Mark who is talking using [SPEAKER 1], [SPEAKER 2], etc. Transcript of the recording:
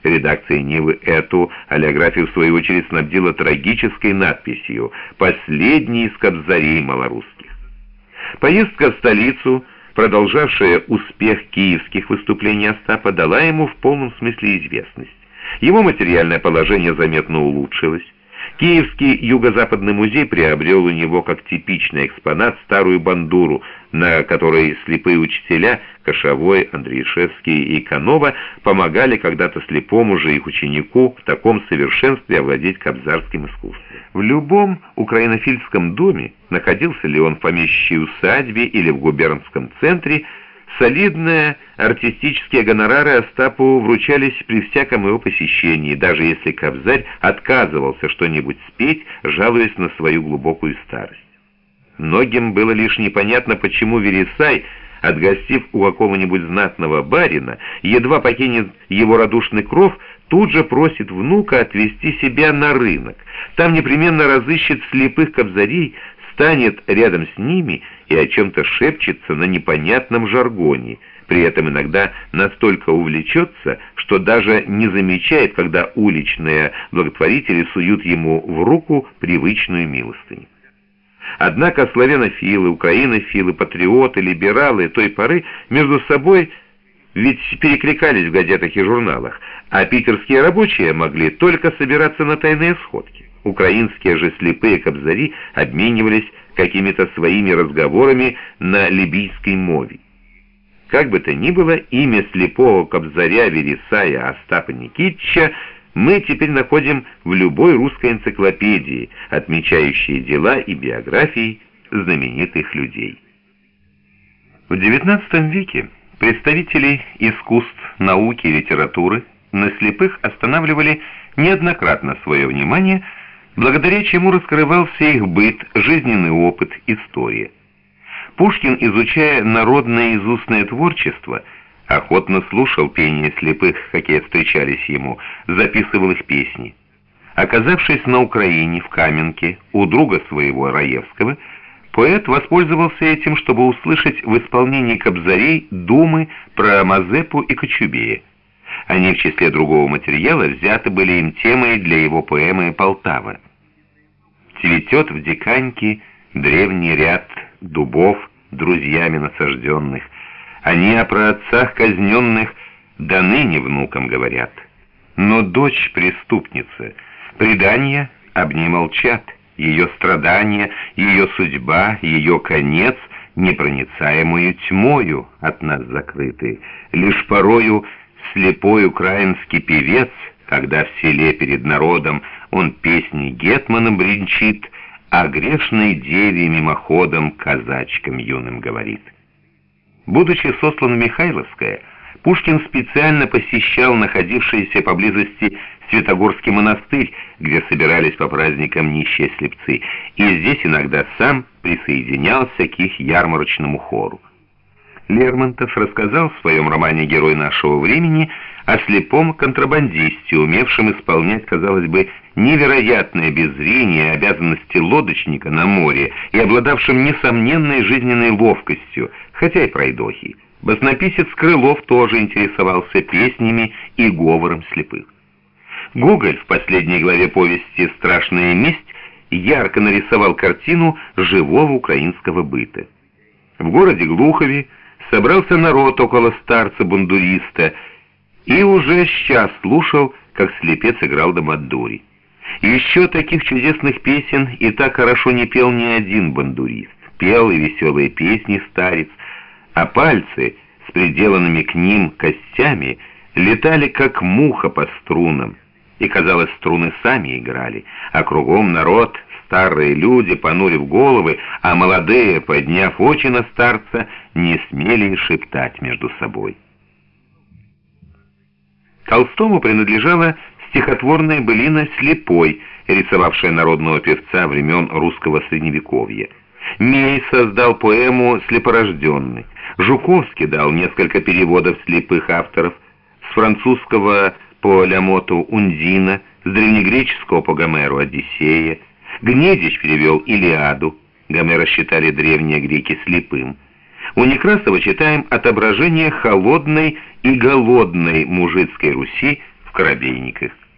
[SPEAKER 1] Редакция «Нивы» эту олеографию, в свою очередь, снабдила трагической надписью «Последний из кобзарей малорусских». Поездка в столицу, продолжавшая успех киевских выступлений Остапа, дала ему в полном смысле известность. Его материальное положение заметно улучшилось. Киевский юго-западный музей приобрел у него как типичный экспонат старую бандуру, на которой слепые учителя Кошовой, Андреишевский и Канова помогали когда-то слепому же их ученику в таком совершенстве овладеть кобзарским искусством. В любом украинофильском доме, находился ли он в помещичьей усадьбе или в губернском центре, солидные артистические гонорары Остапу вручались при всяком его посещении, даже если кобзарь отказывался что-нибудь спеть, жалуясь на свою глубокую старость. Многим было лишь непонятно, почему Вересай, отгостив у какого-нибудь знатного барина, едва покинет его радушный кров, тут же просит внука отвезти себя на рынок. Там непременно разыщет слепых кобзарей, станет рядом с ними и о чем-то шепчется на непонятном жаргоне, при этом иногда настолько увлечется, что даже не замечает, когда уличные благотворители суют ему в руку привычную милостыню. Однако славянофилы, украинофилы, патриоты, либералы той поры между собой ведь перекликались в газетах и журналах, а питерские рабочие могли только собираться на тайные сходки. Украинские же слепые кобзари обменивались какими-то своими разговорами на либийской мове. Как бы то ни было, имя слепого кобзаря Вересая Остапа Никитича мы теперь находим в любой русской энциклопедии, отмечающей дела и биографии знаменитых людей. В XIX веке представители искусств, науки и литературы на слепых останавливали неоднократно свое внимание, благодаря чему раскрывался их быт, жизненный опыт, история. Пушкин, изучая народное и устное творчество, охотно слушал пение слепых, какие встречались ему, записывал их песни. Оказавшись на Украине, в Каменке, у друга своего Раевского, поэт воспользовался этим, чтобы услышать в исполнении кобзарей думы про Мазепу и Кочубея. Они в числе другого материала взяты были им темой для его поэмы «Полтава». Цветет в диканьке древний ряд дубов, друзьями насажденных. Они о праотцах казненных до ныне внукам говорят. Но дочь преступница, предания об ней молчат, ее страдания, ее судьба, ее конец непроницаемую тьмою от нас закрыты. Лишь порою слепой украинский певец, когда в селе перед народом он песни гетманом бренчит, а грешной деве мимоходом казачкам юным говорит. Будучи сослан в Михайловское, Пушкин специально посещал находившийся поблизости Святогорский монастырь, где собирались по праздникам нищие слепцы, и здесь иногда сам присоединялся к их ярмарочному хору. Лермонтов рассказал в своем романе «Герой нашего времени» о слепом контрабандисте, умевшем исполнять, казалось бы, невероятное без зрения обязанности лодочника на море и обладавшим несомненной жизненной ловкостью, хотя и пройдохий. Баснописец Крылов тоже интересовался песнями и говором слепых. Гоголь в последней главе повести «Страшная месть» ярко нарисовал картину живого украинского быта. В городе Глухове собрался народ около старца-бандуриста и уже сейчас слушал, как слепец играл до мадури. Еще таких чудесных песен и так хорошо не пел ни один бандурист. Пел и веселые песни старец, а пальцы с приделанными к ним костями летали, как муха по струнам, и, казалось, струны сами играли, а кругом народ, старые люди, понурив головы, а молодые, подняв очи на старца, не смели шептать между собой. Толстому принадлежала стихотворная былина «Слепой», рисовавшая народного певца времен русского средневековья. Мей создал поэму «Слепорожденный». Жуковский дал несколько переводов слепых авторов: с французского по Лямоту «Ундина», с древнегреческого по Гомеру «Одиссея». Гнедич перевел «Илиаду». Гомера считали древние греки слепым. У Некрасова читаем отображение холодной и голодной мужицкой Руси в Коробейниках.